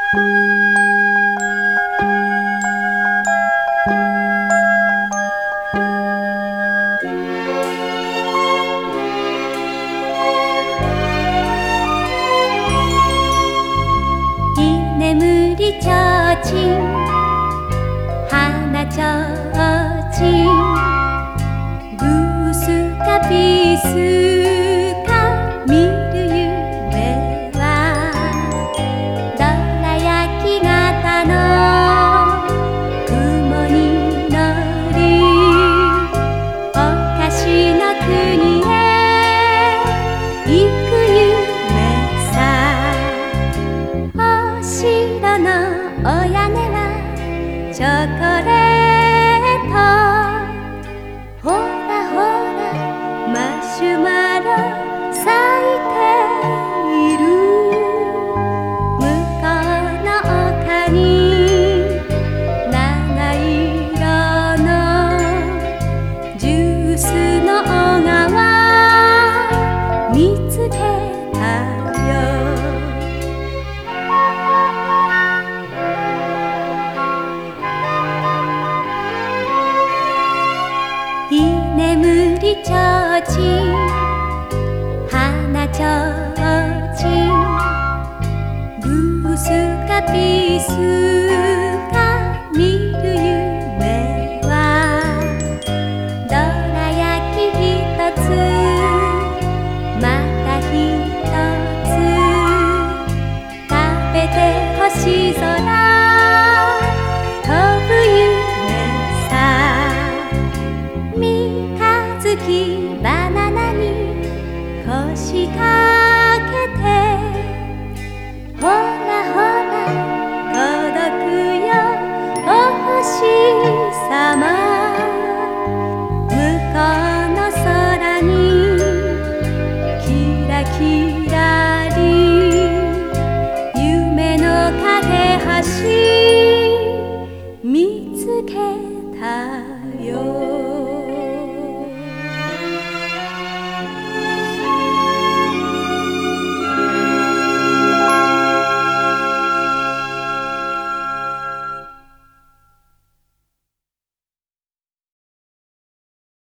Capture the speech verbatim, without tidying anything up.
眠りちょうちん花ちょうちんブースかピースか見る夢はどら焼き型の雲に乗りお菓子の国へ行く夢さお城のお屋根はチョコレートほらほらマシュマロ咲いている向こうの丘に七色のジュースの小川見つけたよ居眠りちょうちん花ちょうちんブースかピース